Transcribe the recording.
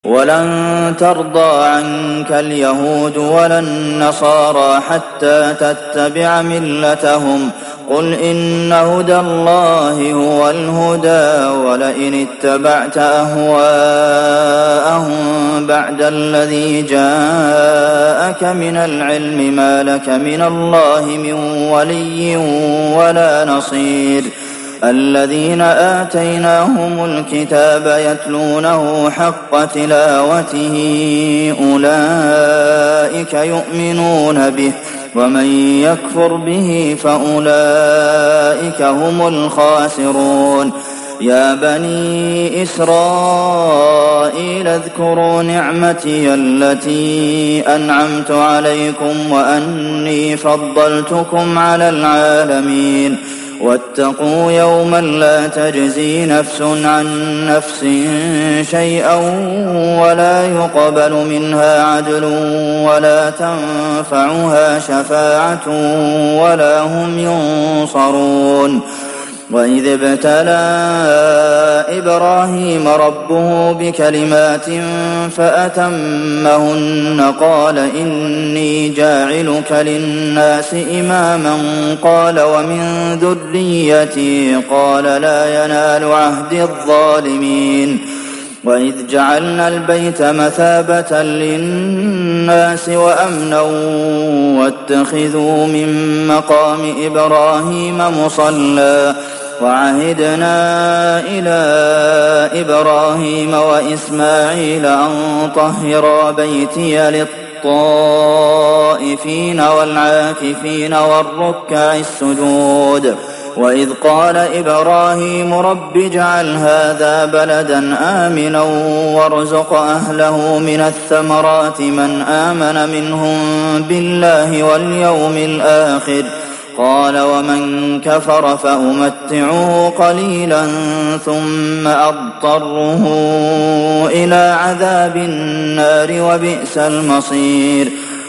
وَلَن تَرْضَىٰ عَنكَ الْيَهُودُ وَلَا النَّصَارَىٰ حَتَّىٰ تَتَّبِعَ مِلَّتَهُمْ ۗ قُلْ إِنَّ هُدَى اللَّهِ هُوَ الْهُدَىٰ وَلَئِنِ اتَّبَعْتَ أَهْوَاءَهُم بَعْدَ الَّذِي جَاءَكَ مِنَ الْعِلْمِ مَا لَكَ مِنَ اللَّهِ مِن وَلِيٍّ وَلَا نَصِيرٍ الَّذِينَ آتَيْنَاهُمُ الْكِتَابَ يَتْلُونَهُ حَقَّ تِلَاوَتِهِ أُولَٰئِكَ يُؤْمِنُونَ بِهِ ۗ وَمَن يَكْفُرْ بِهِ فَأُولَٰئِكَ هُمُ الْخَاسِرُونَ يَا بَنِي إِسْرَائِيلَ اذْكُرُوا نِعْمَتِيَ الَّتِي أَنْعَمْتُ عَلَيْكُمْ وَأَنِّي فَضَّلْتُكُمْ عَلَى الْعَالَمِينَ وَاتَّقُوا يَوْمًا لَّا تَجْزِي نَفْسٌ عَن نَّفْسٍ شَيْئًا وَلَا يُقْبَلُ مِنْهَا عَدْلٌ وَلَا تَنفَعُهَا شَفَاعَةٌ وَلَا هُمْ يُنصَرُونَ وَإِذِ ابْتَلَىٰ إِبْرَاهِيمَ رَبُّهُ بِكَلِمَاتٍ فَأَتَمَّهُنَّ قَالَ إِنِّي جَاعِلُكَ لِلنَّاسِ إِمَامًا قَالَ وَمِن ذُرِّيَّتِي قَالَ لَا يَنَالُ عَهْدِي الظَّالِمِينَ وَإِذْ جَعَلْنَا الْبَيْتَ مَثَابَةً لِّلنَّاسِ وَأَمْنًا وَاتَّخِذُوا مِن مَّقَامِ إِبْرَاهِيمَ مُصَلًّى وَعَهِدْنَا إِلَىٰ إِبْرَاهِيمَ وَإِسْمَاعِيلَ أَن طَهِّرَا بَيْتِيَ لِلطَّائِفِينَ وَالْعَاكِفِينَ وَالرُّكَّعِ السُّجُودِ وَإِذْ قَالَ إِبْرَاهِيمُ رَبِّ اجْعَلْ هَٰذَا بَلَدًا آمِنًا وَارْزُقْ أَهْلَهُ مِنَ الثَّمَرَاتِ مَنْ آمَنَ مِنْهُم بِاللَّهِ وَالْيَوْمِ الْآخِرِ ۖ قَالَ وَمَن كَفَرَ فَأُمَتِّعُهُ قَلِيلًا ثُمَّ أَضْطَرُّهُ إِلَىٰ عَذَابِ النَّارِ ۖ وَبِئْسَ الْمَصِيرُ